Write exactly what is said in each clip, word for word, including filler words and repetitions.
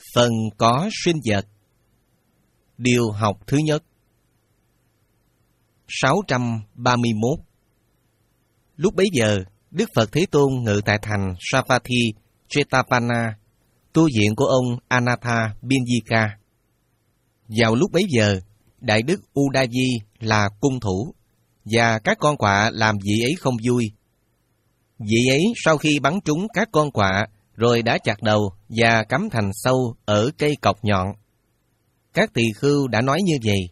Phần có sinh vật. Điều học thứ nhất. sáu trăm ba mươi mốt. Lúc bấy giờ, Đức Phật Thế Tôn ngự tại thành Savatthi, Jetapana, tu viện của ông Anatha Binyika. Vào lúc bấy giờ, Đại Đức Udayi là cung thủ, và các con quạ làm vị ấy không vui. Vị ấy sau khi bắn trúng các con quạ, rồi đã chặt đầu và cắm thành sâu ở cây cọc nhọn. Các tỳ khưu đã nói như vậy: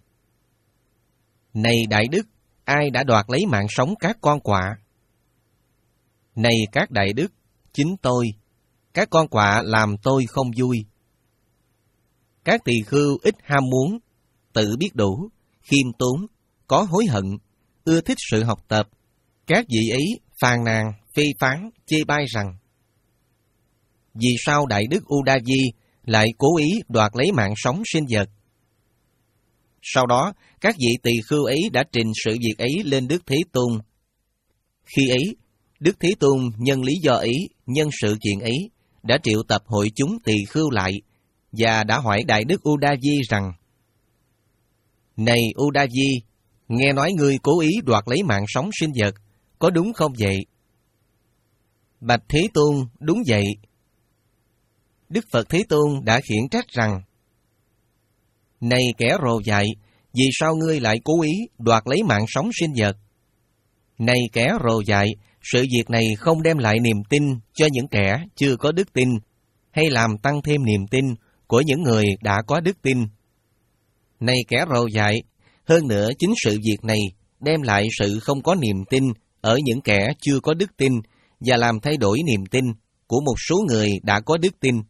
Này Đại Đức, ai đã đoạt lấy mạng sống các con quạ? Này các Đại Đức, chính tôi. Các con quạ làm tôi không vui. Các tỳ khưu ít ham muốn, tự biết đủ, khiêm tốn, có hối hận, ưa thích sự học tập. Các vị ấy phàn nàn, phê phán, chê bai rằng: Vì sao Đại Đức Udayi lại cố ý đoạt lấy mạng sống sinh vật? Sau đó, các vị tỳ khưu ấy đã trình sự việc ấy lên Đức Thế Tôn. Khi ấy, Đức Thế Tôn nhân lý do ấy, nhân sự kiện ấy, đã triệu tập hội chúng tỳ khưu lại, và đã hỏi Đại Đức Udayi rằng: Này Udayi, nghe nói ngươi cố ý đoạt lấy mạng sống sinh vật, có đúng không vậy? Bạch Thế Tôn, đúng vậy. Đức Phật Thế Tôn đã khiển trách rằng: Này kẻ rồ dại, vì sao ngươi lại cố ý đoạt lấy mạng sống sinh vật? Này kẻ rồ dại, sự việc này không đem lại niềm tin cho những kẻ chưa có đức tin, hay làm tăng thêm niềm tin của những người đã có đức tin. Này kẻ rồ dại, hơn nữa chính sự việc này đem lại sự không có niềm tin ở những kẻ chưa có đức tin, và làm thay đổi niềm tin của một số người đã có đức tin.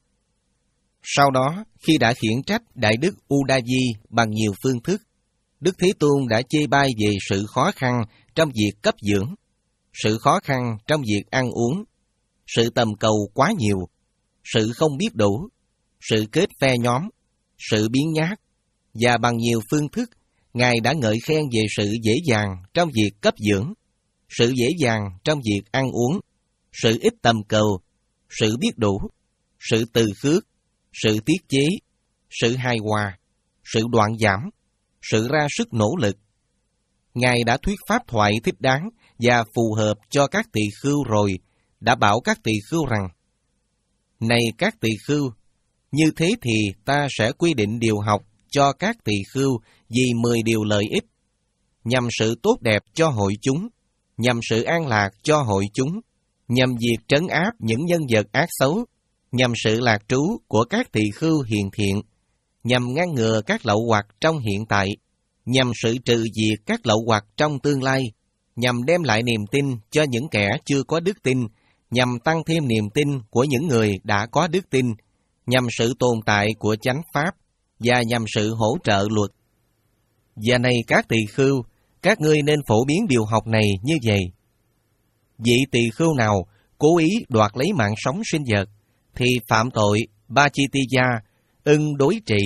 Sau đó, khi đã khiển trách Đại Đức Udayi bằng nhiều phương thức, Đức Thế Tôn đã chê bai về sự khó khăn trong việc cấp dưỡng, sự khó khăn trong việc ăn uống, sự tầm cầu quá nhiều, sự không biết đủ, sự kết phe nhóm, sự biếng nhác, và bằng nhiều phương thức, Ngài đã ngợi khen về sự dễ dàng trong việc cấp dưỡng, sự dễ dàng trong việc ăn uống, sự ít tầm cầu, sự biết đủ, sự từ khước, sự tiết chế, sự hài hòa, sự đoạn giảm, sự ra sức nỗ lực. Ngài đã thuyết pháp thoại thích đáng và phù hợp cho các tỳ khưu rồi, đã bảo các tỳ khưu rằng: Này các tỳ khưu, như thế thì ta sẽ quy định điều học cho các tỳ khưu vì mười điều lợi ích, nhằm sự tốt đẹp cho hội chúng, nhằm sự an lạc cho hội chúng, nhằm việc trấn áp những nhân vật ác xấu, nhằm sự lạc trú của các tỳ khưu hiền thiện, nhằm ngăn ngừa các lậu hoặc trong hiện tại, nhằm sự trừ diệt các lậu hoặc trong tương lai, nhằm đem lại niềm tin cho những kẻ chưa có đức tin, nhằm tăng thêm niềm tin của những người đã có đức tin, nhằm sự tồn tại của chánh pháp, và nhằm sự hỗ trợ luật. Và này các tỳ khưu, các ngươi nên phổ biến điều học này như vậy: Vị tỳ khưu nào cố ý đoạt lấy mạng sống sinh vật, thì phạm tội Bachitiya, ưng đối trị.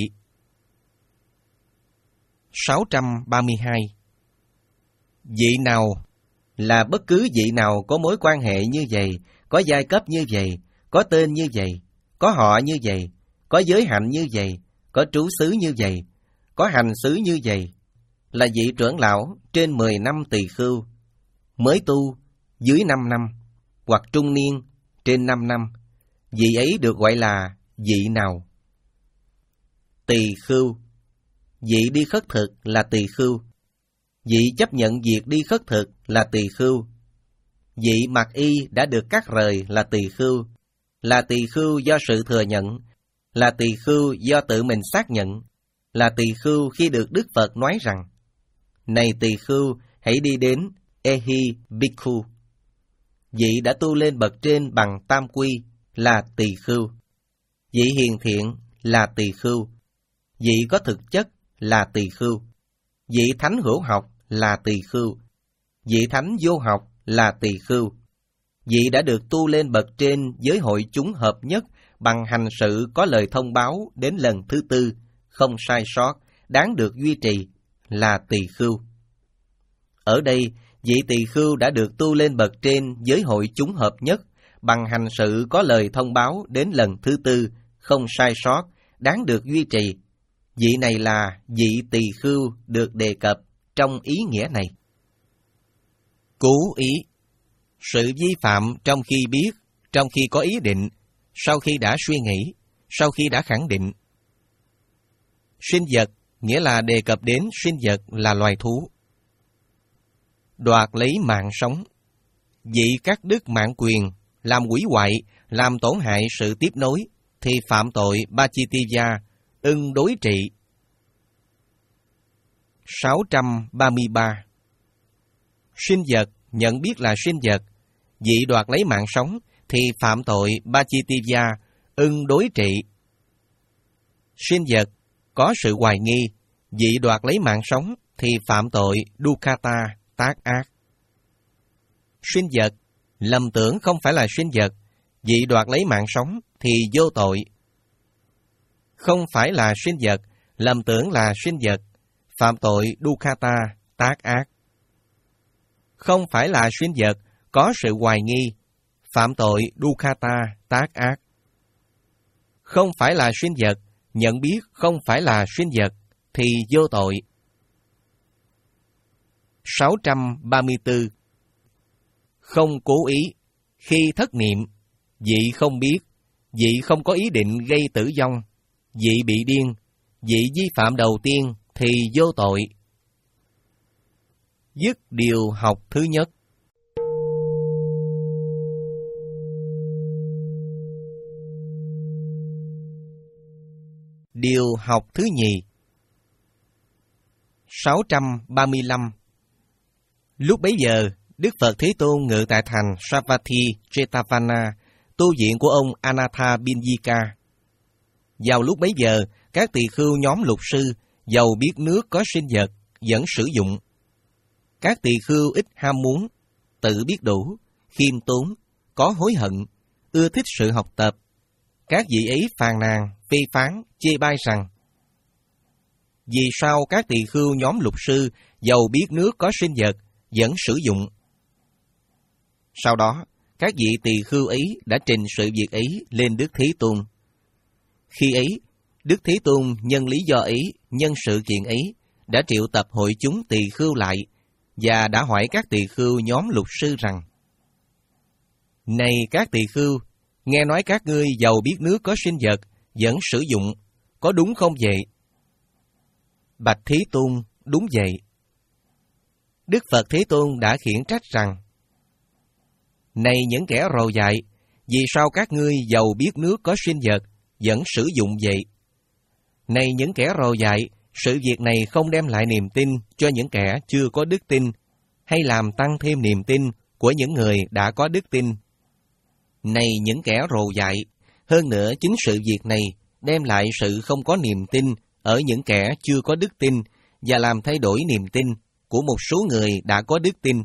sáu trăm ba mươi hai. Vị nào là bất cứ vị nào có mối quan hệ như vậy, có giai cấp như vậy, có tên như vậy, có họ như vậy, có giới hạnh như vậy, có trú xứ như vậy, có hành xứ như vậy, là vị trưởng lão trên mười năm tỳ khưu, mới tu dưới năm năm, hoặc trung niên trên năm năm, vị ấy được gọi là vị nào? Tỳ khưu. Vị đi khất thực là tỳ khưu. Vị chấp nhận việc đi khất thực là tỳ khưu. Vị mặc y đã được cắt rời là tỳ khưu. Là tỳ khưu do sự thừa nhận, là tỳ khưu do tự mình xác nhận, là tỳ khưu khi được Đức Phật nói rằng: Này tỳ khưu, hãy đi đến Ehi Bhikkhu. Vị đã tu lên bậc trên bằng tam quy là tỳ khưu. Vị hiền thiện là tỳ khưu. Vị có thực chất là tỳ khưu. Vị thánh hữu học là tỳ khưu. Vị thánh vô học là tỳ khưu. Vị đã được tu lên bậc trên với hội chúng hợp nhất bằng hành sự có lời thông báo đến lần thứ tư, không sai sót, đáng được duy trì là tỳ khưu. Ở đây, vị tỳ khưu đã được tu lên bậc trên với hội chúng hợp nhất bằng hành sự có lời thông báo đến lần thứ tư, không sai sót, đáng được duy trì. Vị này là vị tỳ khưu được đề cập trong ý nghĩa này. Cố ý, sự vi phạm trong khi biết, trong khi có ý định, sau khi đã suy nghĩ, sau khi đã khẳng định. Sinh vật nghĩa là đề cập đến sinh vật là loài thú. Đoạt lấy mạng sống, vị cắt đứt mạng quyền, làm hủy hoại, làm tổn hại sự tiếp nối, thì phạm tội Pachittiya, ưng đối trị. sáu trăm ba mươi ba. Sinh vật nhận biết là sinh vật, vị đoạt lấy mạng sống, thì phạm tội Pachittiya, ưng đối trị. Sinh vật có sự hoài nghi, vị đoạt lấy mạng sống, thì phạm tội Dukkata, tác ác. Sinh vật lầm tưởng không phải là sinh vật, vị đoạt lấy mạng sống, thì vô tội. Không phải là sinh vật, lầm tưởng là sinh vật, phạm tội Dukkata, tác ác. Không phải là sinh vật, có sự hoài nghi, phạm tội Dukkata, tác ác. Không phải là sinh vật, nhận biết không phải là sinh vật, thì vô tội. sáu trăm ba mươi tư. Không cố ý, khi thất niệm, vị không biết, vị không có ý định gây tử vong, vị bị điên, vị vi phạm đầu tiên thì vô tội. Dứt điều học thứ nhất. Điều học thứ nhì. sáu trăm ba mươi lăm. Lúc bấy giờ, Đức Phật Thế Tôn ngự tại thành Savatthi Jetavana, tu viện của ông Anatha Binyika. Vào lúc bấy giờ, các tỳ khưu nhóm lục sư, giàu biết nước có sinh vật, vẫn sử dụng. Các tỳ khưu ít ham muốn, tự biết đủ, khiêm tốn, có hối hận, ưa thích sự học tập. Các vị ấy phàn nàn, phê phán, chê bai rằng: vì sao các tỳ khưu nhóm lục sư, giàu biết nước có sinh vật, vẫn sử dụng? Sau đó, các vị tỳ khưu ấy đã trình sự việc ấy lên Đức Thế Tôn. Khi ấy, Đức Thế Tôn nhân lý do ấy, nhân sự kiện ấy, đã triệu tập hội chúng tỳ khưu lại, và đã hỏi các tỳ khưu nhóm lục sư rằng: này các tỳ khưu, nghe nói các ngươi giàu biết nước có sinh vật, vẫn sử dụng, có đúng không vậy? Bạch Thế Tôn, đúng vậy. Đức Phật Thế Tôn đã khiển trách rằng: này những kẻ rồ dại, vì sao các ngươi giàu biết nước có sinh vật, vẫn sử dụng vậy? Này những kẻ rồ dại, sự việc này không đem lại niềm tin cho những kẻ chưa có đức tin, hay làm tăng thêm niềm tin của những người đã có đức tin. Này những kẻ rồ dại, hơn nữa chính sự việc này đem lại sự không có niềm tin ở những kẻ chưa có đức tin, và làm thay đổi niềm tin của một số người đã có đức tin.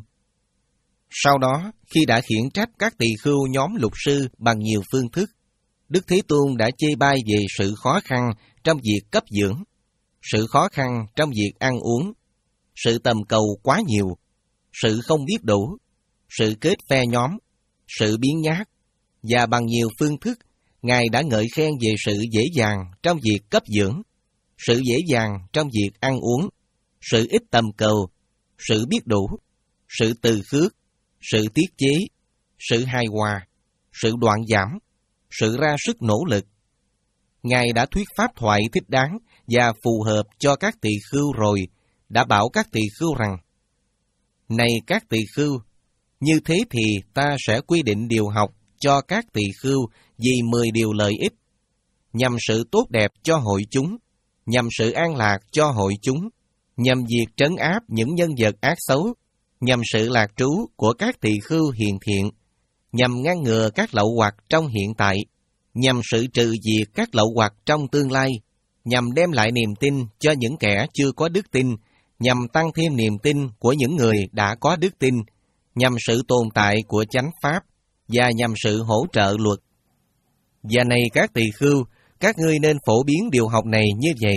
Sau đó, khi đã khiển trách các tỳ khưu nhóm lục sư bằng nhiều phương thức, Đức Thế Tôn đã chê bai về sự khó khăn trong việc cấp dưỡng, sự khó khăn trong việc ăn uống, sự tầm cầu quá nhiều, sự không biết đủ, sự kết phe nhóm, sự biến nhát, và bằng nhiều phương thức, Ngài đã ngợi khen về sự dễ dàng trong việc cấp dưỡng, sự dễ dàng trong việc ăn uống, sự ít tầm cầu, sự biết đủ, sự từ khước, sự tiết chế, sự hài hòa, sự đoạn giảm, sự ra sức nỗ lực. Ngài đã thuyết pháp thoại thích đáng và phù hợp cho các tỳ khưu rồi, đã bảo các tỳ khưu rằng: này các tỳ khưu, như thế thì ta sẽ quy định điều học cho các tỳ khưu vì mười điều lợi ích, nhằm sự tốt đẹp cho hội chúng, nhằm sự an lạc cho hội chúng, nhằm việc trấn áp những nhân vật ác xấu, nhằm sự lạc trú của các tỳ khưu hiền thiện, nhằm ngăn ngừa các lậu hoặc trong hiện tại, nhằm sự trừ diệt các lậu hoặc trong tương lai, nhằm đem lại niềm tin cho những kẻ chưa có đức tin, nhằm tăng thêm niềm tin của những người đã có đức tin, nhằm sự tồn tại của chánh pháp, và nhằm sự hỗ trợ luật. Và này các tỳ khưu, các ngươi nên phổ biến điều học này như vậy.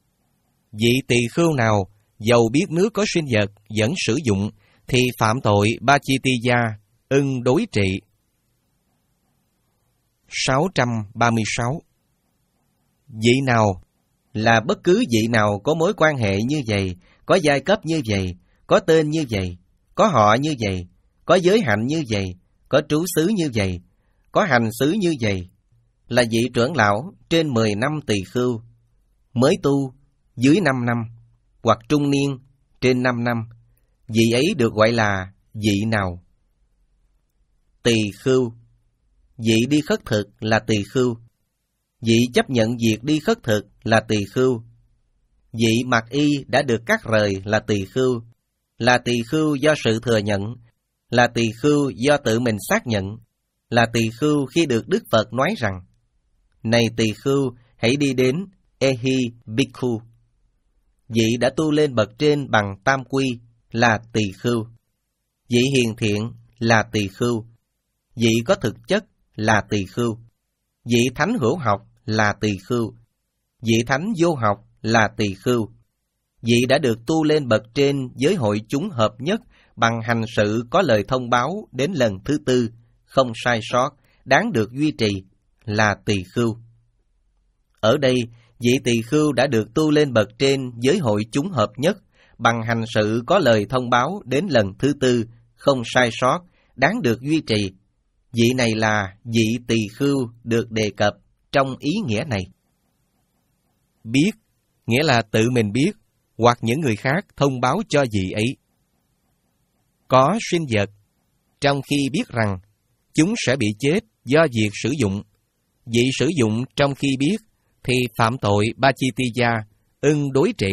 Vị tỳ khưu nào dầu biết nước có sinh vật vẫn sử dụng, thì phạm tội Pachittiya, ưng đối trị. sáu trăm ba mươi sáu. Vị nào là bất cứ vị nào có mối quan hệ như vậy, có giai cấp như vậy, có tên như vậy, có họ như vậy, có giới hạnh như vậy, có trú xứ như vậy, có hành xứ như vậy, là vị trưởng lão trên mười năm tỳ khưu, mới tu dưới năm năm, hoặc trung niên trên năm năm, vị ấy được gọi là vị nào? Tỳ khưu. Vị đi khất thực là tỳ khưu. Vị chấp nhận việc đi khất thực là tỳ khưu. Vị mặc y đã được cắt rời là tỳ khưu. Là tỳ khưu do sự thừa nhận. Là tỳ khưu do tự mình xác nhận. Là tỳ khưu khi được Đức Phật nói rằng: Này tỳ khưu, hãy đi đến Ehi Bhikkhu. Vị đã tu lên bậc trên bằng tam quy là tỳ khưu. Vị hiền thiện là tỳ khưu. Vị có thực chất là tỳ khưu. Vị thánh hữu học là tỳ khưu. Vị thánh vô học là tỳ khưu. Vị đã được tu lên bậc trên với hội chúng hợp nhất bằng hành sự có lời thông báo đến lần thứ tư, không sai sót, đáng được duy trì là tỳ khưu. Ở đây, vị tỳ khưu đã được tu lên bậc trên với hội chúng hợp nhất bằng hành sự có lời thông báo đến lần thứ tư, không sai sót, đáng được duy trì. Vị này là vị tỳ khưu được đề cập trong ý nghĩa này. Biết nghĩa là tự mình biết hoặc những người khác thông báo cho vị ấy. Có sinh vật, trong khi biết rằng chúng sẽ bị chết do việc sử dụng. Vị sử dụng trong khi biết thì phạm tội Pachittiya, ưng đối trị.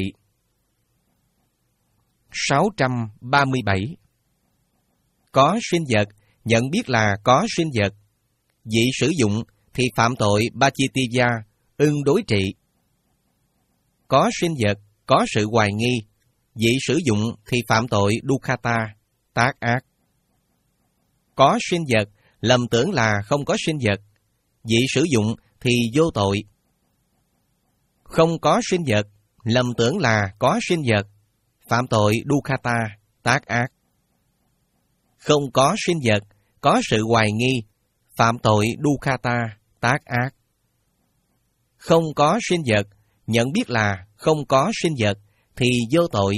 sáu trăm ba mươi bảy. Có sinh vật, nhận biết là có sinh vật. Vị sử dụng thì phạm tội Pachittiya, ưng đối trị. Có sinh vật, có sự hoài nghi. Vị sử dụng thì phạm tội Dukkata, tác ác. Có sinh vật, lầm tưởng là không có sinh vật. Vị sử dụng thì vô tội. Không có sinh vật, lầm tưởng là có sinh vật, phạm tội Dukkata, tác ác. Không có sinh vật, có sự hoài nghi, phạm tội Dukkata, tác ác. Không có sinh vật, nhận biết là không có sinh vật, thì vô tội.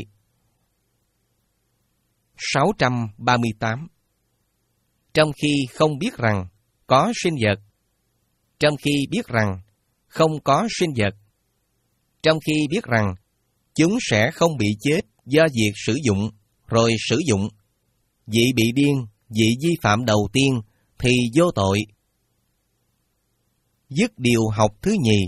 sáu trăm ba mươi tám. Trong khi không biết rằng có sinh vật, trong khi biết rằng không có sinh vật, trong khi biết rằng chúng sẽ không bị chết do việc sử dụng, rồi sử dụng, vị bị điên, vị vi phạm đầu tiên, thì vô tội. Dứt điều học thứ nhì.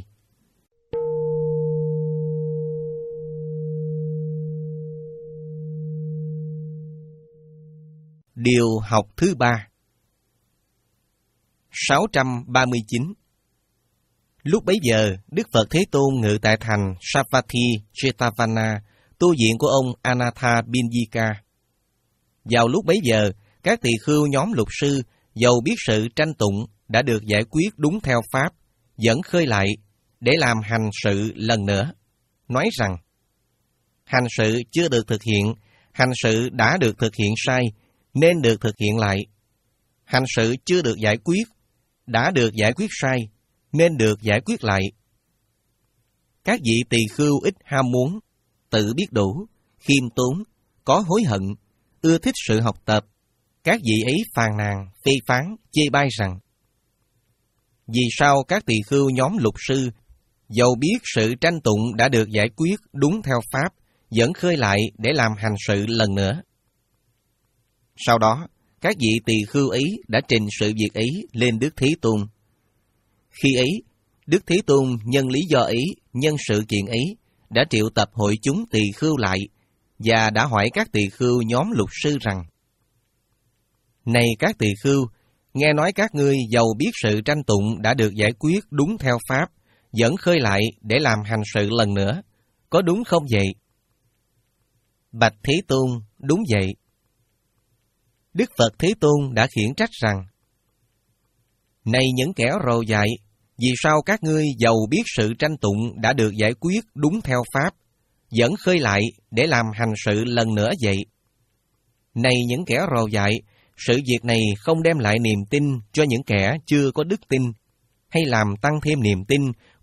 Điều học thứ ba. sáu trăm ba mươi chín. Lúc bấy giờ, Đức Phật Thế Tôn ngự tại thành Savatthi Jetavana, tu viện của ông Anatha Binyika. Vào lúc bấy giờ, các tỳ khưu nhóm lục sư, dầu biết sự tranh tụng đã được giải quyết đúng theo pháp, vẫn khơi lại để làm hành sự lần nữa, nói rằng: hành sự chưa được thực hiện, hành sự đã được thực hiện sai, nên được thực hiện lại. Hành sự chưa được giải quyết, đã được giải quyết sai, nên được giải quyết lại. Các vị tỳ khưu ít ham muốn, tự biết đủ, khiêm tốn, có hối hận, ưa thích sự học tập. Các vị ấy phàn nàn, phê phán, chê bai rằng: vì sao các tỳ khưu nhóm lục sư, dầu biết sự tranh tụng đã được giải quyết đúng theo pháp, vẫn khơi lại để làm hành sự lần nữa? Sau đó, các vị tỳ khưu ấy đã trình sự việc ấy lên Đức Thế Tôn. Khi ấy, Đức Thế Tôn nhân lý do ấy, nhân sự kiện ấy, đã triệu tập hội chúng tỳ khưu lại, và đã hỏi các tỳ khưu nhóm lục sư rằng: này các tỳ khưu, nghe nói các ngươi dầu biết sự tranh tụng đã được giải quyết đúng theo pháp, vẫn khơi lại để làm hành sự lần nữa, có đúng không vậy? Bạch Thế Tôn, đúng vậy. Đức Phật Thế Tôn đã khiển trách rằng: này những kẻ rồ dại, vì sao các ngươi dầu biết sự tranh tụng đã được giải quyết đúng theo pháp, vẫn khơi lại để làm hành sự lần nữa vậy? Này những kẻ rồ dại, sự việc này không đem lại niềm tin cho những kẻ chưa có đức tin, hay làm tăng thêm niềm tin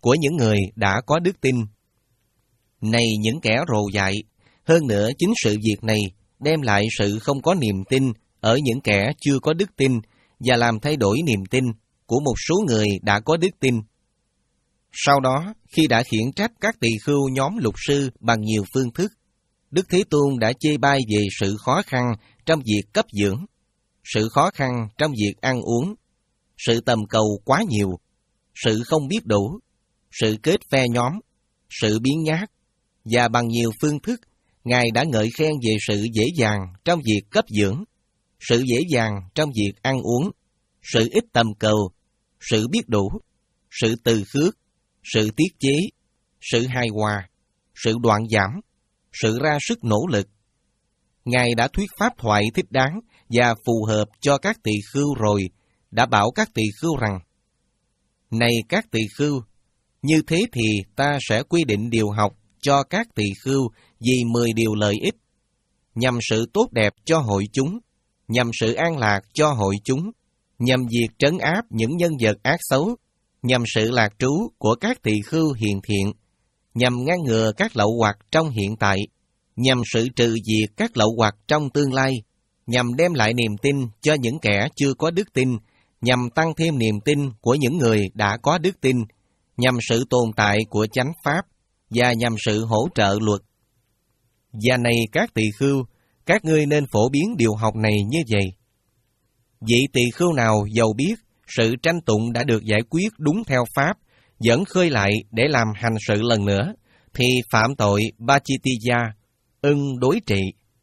của những người đã có đức tin. Này những kẻ rồ dại, hơn nữa chính sự việc này đem lại sự không có niềm tin ở những kẻ chưa có đức tin và làm thay đổi niềm tin của một số người đã có đức tin. Sau đó, khi đã khiển trách các tỳ khưu nhóm lục sư bằng nhiều phương thức, Đức Thế Tôn đã chê bai về sự khó khăn trong việc cấp dưỡng, sự khó khăn trong việc ăn uống, sự tầm cầu quá nhiều, sự không biết đủ, sự kết phe nhóm, sự biến nhát, và bằng nhiều phương thức, Ngài đã ngợi khen về sự dễ dàng trong việc cấp dưỡng, sự dễ dàng trong việc ăn uống, sự ít tầm cầu, sự biết đủ, sự từ khước, sự tiết chế, sự hài hòa, sự đoạn giảm, sự ra sức nỗ lực. Ngài đã thuyết pháp thoại thích đáng và phù hợp cho các tỳ khưu rồi, đã bảo các tỳ khưu rằng: Này các tỳ khưu, như thế thì ta sẽ quy định điều học cho các tỳ khưu vì mười điều lợi ích, nhằm sự tốt đẹp cho hội chúng, nhằm sự an lạc cho hội chúng, nhằm việc trấn áp những nhân vật ác xấu, nhằm sự lạc trú của các tỳ khưu hiền thiện, nhằm ngăn ngừa các lậu hoặc trong hiện tại, nhằm sự trừ diệt các lậu hoặc trong tương lai, nhằm đem lại niềm tin cho những kẻ chưa có đức tin, nhằm tăng thêm niềm tin của những người đã có đức tin, nhằm sự tồn tại của chánh pháp, và nhằm sự hỗ trợ luật. Và này các tỳ khưu, các ngươi nên phổ biến điều học này như vậy. Vị tỳ khưu nào giàu biết sự tranh tụng đã được giải quyết đúng theo pháp, vẫn khơi lại để làm hành sự lần nữa, thì phạm tội Pachittiya, ưng đối trị.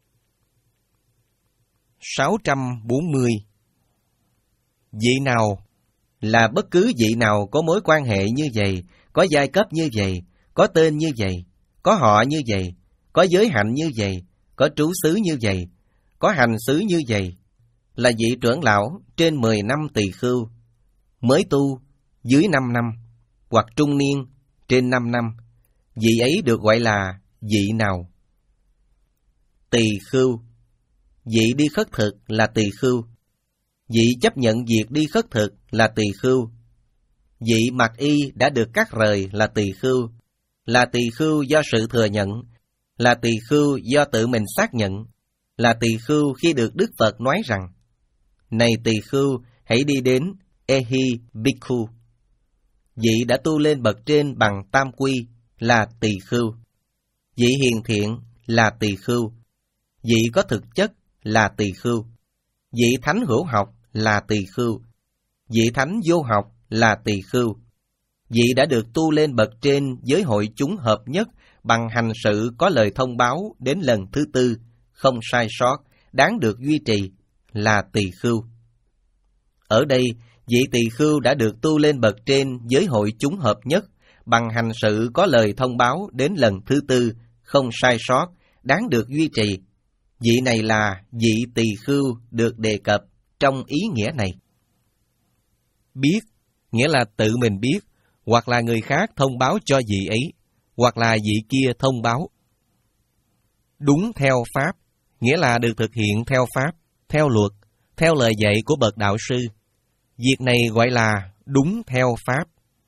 sáu trăm bốn mươi. Vị nào là bất cứ vị nào có mối quan hệ như vậy, có giai cấp như vậy, có tên như vậy, có họ như vậy, có giới hạnh như vậy, có trú xứ như vậy, có hành xứ như vậy, là vị trưởng lão trên mười năm tỳ khưu, mới tu dưới năm năm, hoặc trung niên trên năm năm, vị ấy được gọi là vị nào? Tỳ khưu. Vị đi khất thực là tỳ khưu. Vị chấp nhận việc đi khất thực là tỳ khưu. Vị mặc y đã được cắt rời là tỳ khưu, là tỳ khưu do sự thừa nhận, là tỳ khưu do tự mình xác nhận, là tỳ khưu khi được Đức Phật nói rằng: Này tỳ khưu, hãy đi đến Ehi Bhikkhu. Vị đã tu lên bậc trên bằng tam quy là tỳ khưu. Vị hiền thiện là tỳ khưu. Vị có thực chất là tỳ khưu. Vị thánh hữu học là tỳ khưu. Vị thánh vô học là tỳ khưu. Vị đã được tu lên bậc trên với hội chúng hợp nhất bằng hành sự có lời thông báo đến lần thứ tư, không sai sót, đáng được duy trì là tỳ khưu. Ở đây, vị tỳ khưu đã được tu lên bậc trên với hội chúng hợp nhất bằng hành sự có lời thông báo đến lần thứ tư, không sai sót, đáng được duy trì. Vị này là vị tỳ khưu được đề cập trong ý nghĩa này. Biết nghĩa là tự mình biết, hoặc là người khác thông báo cho vị ấy, hoặc là vị kia thông báo. Đúng theo pháp nghĩa là được thực hiện theo pháp, theo luật, theo lời dạy của bậc đạo sư. Việc này gọi là đúng theo pháp.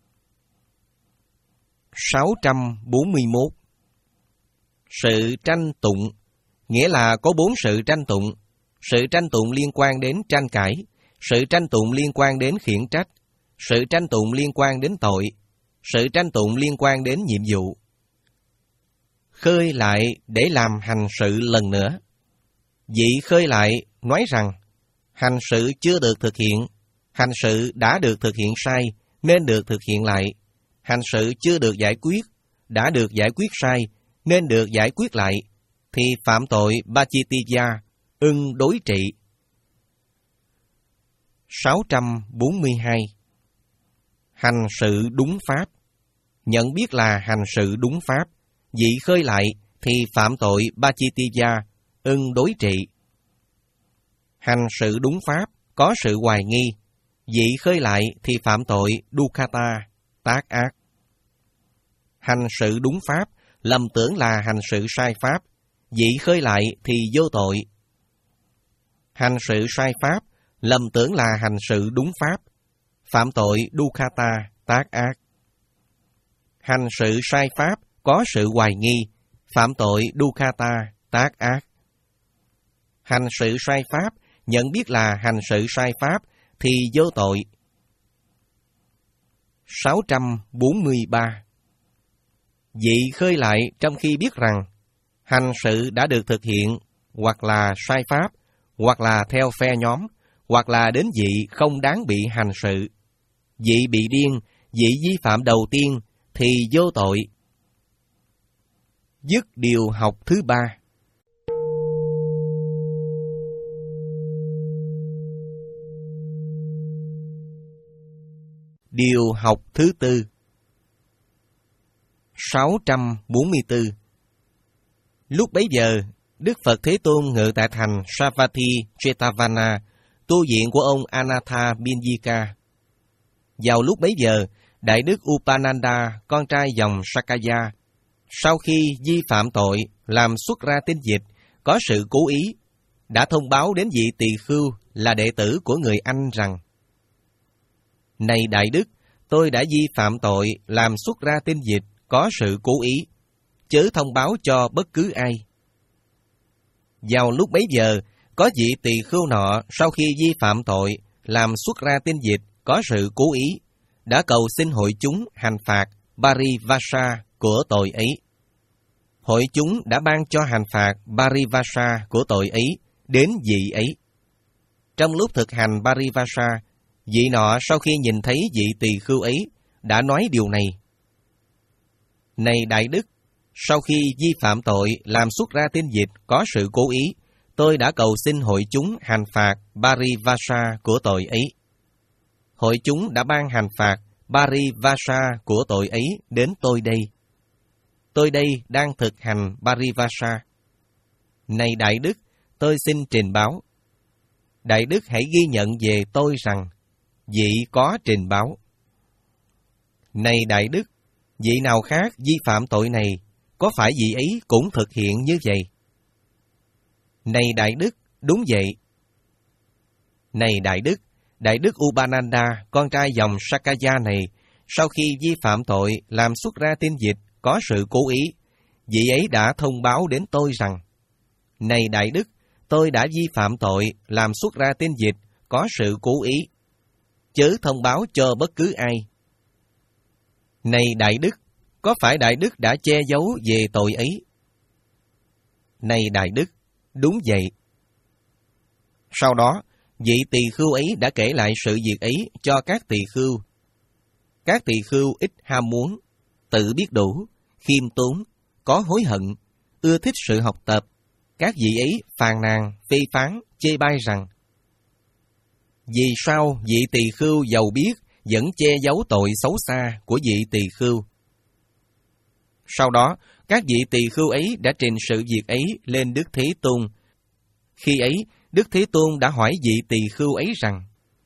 sáu trăm bốn mươi mốt. Sự tranh tụng nghĩa là có bốn sự tranh tụng. Sự tranh tụng liên quan đến tranh cãi, sự tranh tụng liên quan đến khiển trách, sự tranh tụng liên quan đến tội, sự tranh tụng liên quan đến nhiệm vụ. Khơi lại để làm hành sự lần nữa. Vị khơi lại nói rằng hành sự chưa được thực hiện, hành sự đã được thực hiện sai nên được thực hiện lại. Hành sự chưa được giải quyết, đã được giải quyết sai nên được giải quyết lại, thì phạm tội Pachittiya, ưng đối trị. sáu trăm bốn mươi hai. Hành sự đúng pháp. Nhận biết là hành sự đúng pháp. Vị khơi lại thì phạm tội Pachittiya, ưng đối trị. Hành sự đúng pháp có sự hoài nghi. Vị khơi lại thì phạm tội Dukkata, tác ác. Hành sự đúng pháp lầm tưởng là hành sự sai pháp. Vị khơi lại thì vô tội. Hành sự sai pháp lầm tưởng là hành sự đúng pháp, phạm tội Dukkata, tác ác. hành sự sai pháp, có sự hoài nghi, phạm tội dukkata, tác ác. Hành sự sai pháp, nhận biết là hành sự sai pháp thì vô tội. sáu trăm bốn mươi ba. Dị khơi lại trong khi biết rằng hành sự đã được thực hiện hoặc là sai pháp, hoặc là theo phe nhóm, hoặc là đến dị không đáng bị hành sự. Dị bị điên, dị vi phạm đầu tiên thì vô tội. Dứt điều học thứ ba. Điều học thứ tư. sáu trăm bốn mươi tư. Lúc bấy giờ, Đức Phật Thế Tôn ngự tại thành Savatthi Jetavana, tu viện của ông Anatha Binyika. Vào lúc bấy giờ, Đại Đức Upananda, con trai dòng Sakaya, sau khi vi phạm tội làm xuất ra tinh dịch, có sự cố ý, đã thông báo đến vị tỳ khưu là đệ tử của người Anh rằng: Này Đại Đức, tôi đã vi phạm tội làm xuất ra tinh dịch, có sự cố ý, chớ thông báo cho bất cứ ai. Vào lúc bấy giờ, có vị tỳ khưu nọ sau khi vi phạm tội làm xuất ra tinh dịch, có sự cố ý, đã cầu xin hội chúng hành phạt Parivasa của tội ấy. Hội chúng đã ban cho hành phạt Parivasa của tội ấy đến vị ấy. Trong lúc thực hành Parivasa, vị nọ sau khi nhìn thấy vị tỳ khưu ấy đã nói điều này: Này Đại Đức, sau khi vi phạm tội làm xuất ra tinh dịch có sự cố ý, tôi đã cầu xin hội chúng hành phạt Parivasa của tội ấy. Hội chúng đã ban hành phạt Parivasa của tội ấy đến tôi đây. Tôi đây đang thực hành Parivasa. Này Đại Đức, tôi xin trình báo. Đại Đức hãy ghi nhận về tôi rằng vị có trình báo. Này Đại Đức, vị nào khác vi phạm tội này, có phải vị ấy cũng thực hiện như vậy? Này Đại Đức, đúng vậy. Này Đại Đức, Đại Đức Upananda, con trai dòng Sakaya này, sau khi vi phạm tội làm xuất ra tinh dịch, có sự cố ý, vị ấy đã thông báo đến tôi rằng: Này Đại Đức, tôi đã vi phạm tội làm xuất ra tinh dịch, có sự cố ý, chớ thông báo cho bất cứ ai. Này Đại Đức, có phải Đại Đức đã che giấu về tội ấy? Này Đại Đức, đúng vậy. Sau đó, vị tỳ khưu ấy đã kể lại sự việc ấy cho các tỳ khưu. Các tỳ khưu ít ham muốn, tự biết đủ, khiêm tốn, có hối hận, ưa thích sự học tập. Các vị ấy phàn nàn, phê phán, chê bai rằng: Vì sao vị tỳ khưu giàu biết vẫn che giấu tội xấu xa của vị tỳ khưu? Sau đó, các vị tỳ khưu ấy đã trình sự việc ấy lên Đức Thế Tôn. Khi ấy, Đức Thế Tôn đã hỏi vị tỳ khưu ấy rằng: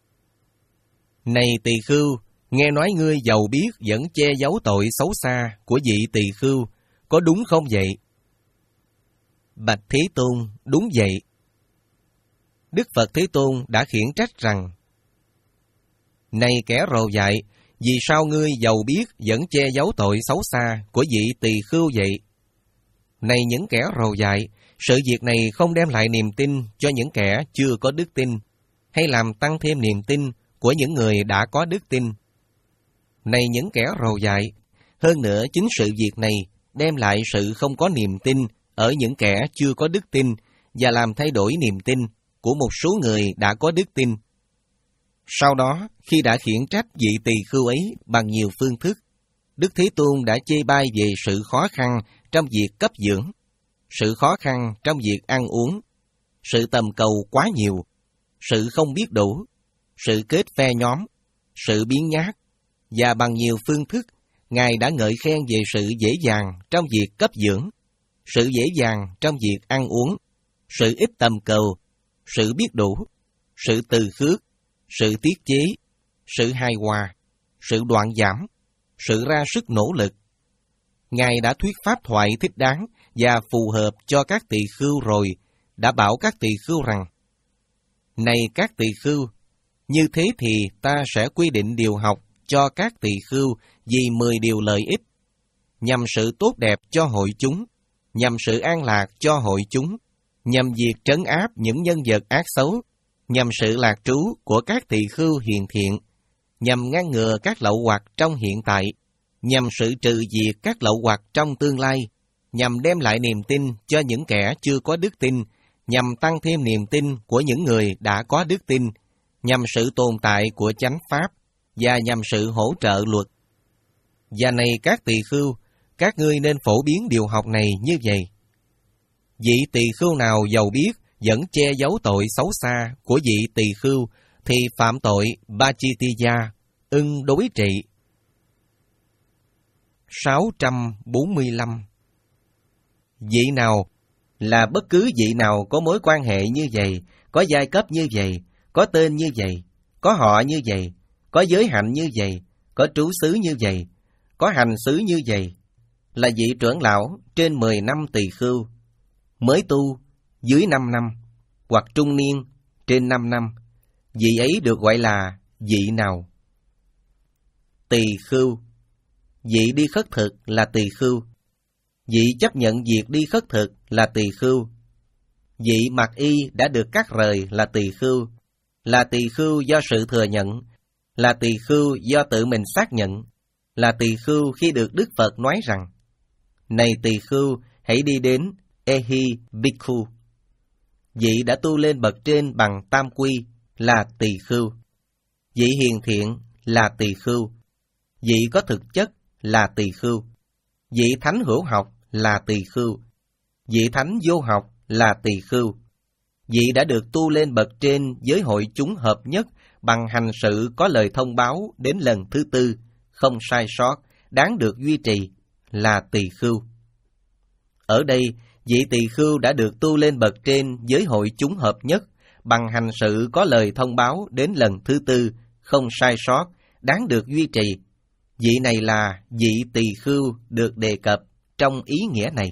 Này tỳ khưu, nghe nói ngươi giàu biết vẫn che giấu tội xấu xa của vị tỳ khưu, có đúng không vậy? Bạch Thế Tôn, đúng vậy. Đức Phật Thế Tôn đã khiển trách rằng: Này kẻ rồ dại, vì sao ngươi giàu biết vẫn che giấu tội xấu xa của vị tỳ khưu vậy? Này những kẻ rồ dại, sự việc này không đem lại niềm tin cho những kẻ chưa có đức tin, hay làm tăng thêm niềm tin của những người đã có đức tin. Này những kẻ rồ dại, hơn nữa chính sự việc này đem lại sự không có niềm tin ở những kẻ chưa có đức tin và làm thay đổi niềm tin của một số người đã có đức tin. Sau đó, khi đã khiển trách vị tỳ khưu ấy bằng nhiều phương thức, Đức Thế Tôn đã chê bai về sự khó khăn trong việc cấp dưỡng, sự khó khăn trong việc ăn uống, sự tầm cầu quá nhiều, sự không biết đủ, sự kết phe nhóm, sự biến nhát, và bằng nhiều phương thức, Ngài đã ngợi khen về sự dễ dàng trong việc cấp dưỡng, sự dễ dàng trong việc ăn uống, sự ít tầm cầu, sự biết đủ, sự từ khước, sự tiết chế, sự hài hòa, sự đoạn giảm, sự ra sức nỗ lực. Ngài đã thuyết pháp thoại thích đáng và phù hợp cho các tỳ khưu rồi, đã bảo các tỳ khưu rằng: Này các tỳ khưu, như thế thì ta sẽ quy định điều học cho các tỳ khưu vì mười điều lợi ích, nhằm sự tốt đẹp cho hội chúng, nhằm sự an lạc cho hội chúng, nhằm việc trấn áp những nhân vật ác xấu, nhằm sự lạc trú của các tỳ khưu hiền thiện, nhằm ngăn ngừa các lậu hoặc trong hiện tại, nhằm sự trừ diệt các lậu hoặc trong tương lai, nhằm đem lại niềm tin cho những kẻ chưa có đức tin, nhằm tăng thêm niềm tin của những người đã có đức tin, nhằm sự tồn tại của chánh pháp, và nhằm sự hỗ trợ luật. Và này các tỳ khưu, các ngươi nên phổ biến điều học này như vậy. Vị tỳ khưu nào giàu biết vẫn che giấu tội xấu xa của vị tỳ khưu thì phạm tội Bachitiya, ưng đối trị. sáu trăm bốn mươi lăm. Vị nào là bất cứ vị nào có mối quan hệ như vậy, có giai cấp như vậy, có tên như vậy, có họ như vậy, có giới hạnh như vậy, có trú xứ như vậy, có hành xứ như vậy, là vị trưởng lão trên mười năm tỳ khưu, mới tu dưới năm năm, hoặc trung niên trên năm năm, vị ấy được gọi là vị nào? Tỳ khưu. Vị đi khất thực là tỳ khưu. Vị chấp nhận việc đi khất thực là tỳ khưu. Vị mặc y đã được cắt rời là tỳ khưu, là tỳ khưu do sự thừa nhận, là tỳ khưu do tự mình xác nhận, là tỳ khưu khi được Đức Phật nói rằng: này tỳ khưu, hãy đi đến Ehi Bhikkhu. Vị đã tu lên bậc trên bằng tam quy là tỳ khưu. Vị hiền thiện là tỳ khưu. Vị có thực chất là tỳ khưu. Vị thánh hữu học là tỳ khưu. Vị thánh vô học là tỳ khưu. Vị đã được tu lên bậc trên với hội chúng hợp nhất bằng hành sự có lời thông báo đến lần thứ tư, không sai sót, đáng được duy trì là tỳ khưu. Ở đây, vị tỳ khưu đã được tu lên bậc trên với hội chúng hợp nhất bằng hành sự có lời thông báo đến lần thứ tư, không sai sót, đáng được duy trì. Vị này là vị tỳ khưu được đề cập trong ý nghĩa này.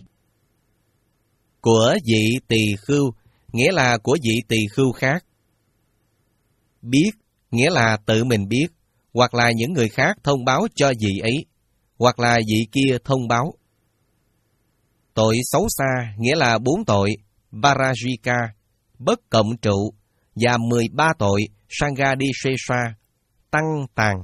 Của vị tỳ khưu nghĩa là của vị tỳ khưu khác. Biết nghĩa là tự mình biết, hoặc là những người khác thông báo cho vị ấy, hoặc là vị kia thông báo. Tội xấu xa nghĩa là bốn tội Parajika, bất cộng trụ, và mười ba tội Sangadishesha, tăng tàn.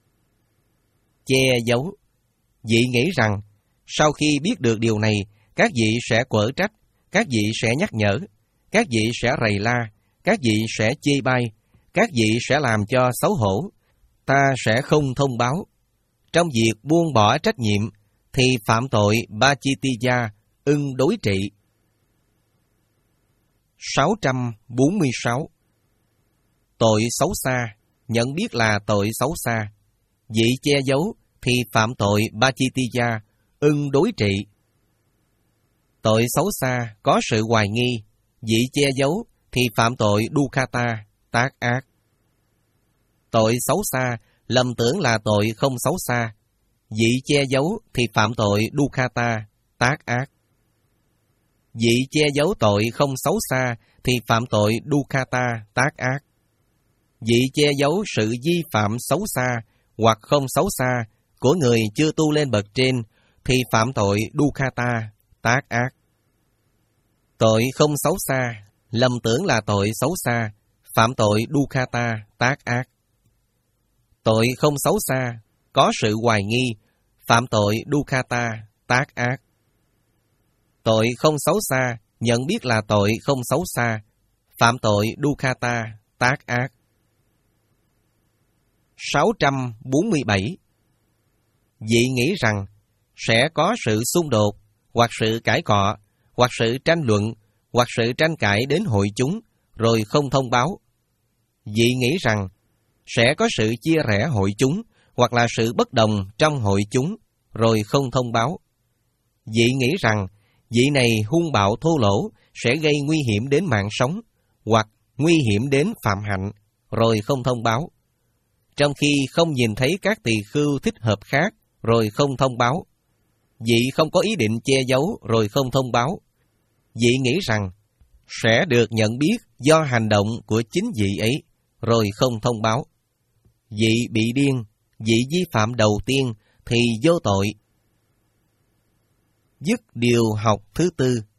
Che giấu. Vị nghĩ rằng, sau khi biết được điều này, các vị sẽ quở trách, các vị sẽ nhắc nhở, các vị sẽ rầy la, các vị sẽ chê bai, các vị sẽ làm cho xấu hổ, ta sẽ không thông báo. Trong việc buông bỏ trách nhiệm, thì phạm tội Bachitiya, ưng đối trị. sáu trăm bốn mươi sáu. Tội xấu xa, nhận biết là tội xấu xa. Vị che giấu thì phạm tội Bachitiya, ưng đối trị. Tội xấu xa có sự hoài nghi, vị che giấu thì phạm tội Dukkata, tác ác. Tội xấu xa lầm tưởng là tội không xấu xa, vị che giấu thì phạm tội Dukkata, tác ác. Vị che giấu tội không xấu xa thì phạm tội Dukkata, tác ác. Vị che giấu sự vi phạm xấu xa hoặc không xấu xa của người chưa tu lên bậc trên thì phạm tội Dukkata, tác ác. Tội không xấu xa lầm tưởng là tội xấu xa, phạm tội Dukkata, tác ác. Tội không xấu xa có sự hoài nghi, phạm tội Dukkata, tác ác. Tội không xấu xa nhận biết là tội không xấu xa, phạm tội Dukkata, tác ác. sáu trăm bốn mươi bảy. Vị nghĩ rằng sẽ có sự xung đột, hoặc sự cãi cọ, hoặc sự tranh luận, hoặc sự tranh cãi đến hội chúng, rồi không thông báo. Vị nghĩ rằng sẽ có sự chia rẽ hội chúng, hoặc là sự bất đồng trong hội chúng, rồi không thông báo. Vị nghĩ rằng vị này hung bạo thô lỗ sẽ gây nguy hiểm đến mạng sống, hoặc nguy hiểm đến phạm hạnh, rồi không thông báo. Trong khi không nhìn thấy các tỳ khưu thích hợp khác, rồi không thông báo. Vị không có ý định che giấu, rồi không thông báo. Vị nghĩ rằng sẽ được nhận biết do hành động của chính vị ấy, rồi không thông báo. Vị bị điên, vị vi phạm đầu tiên thì vô tội. Dứt điều học thứ tư.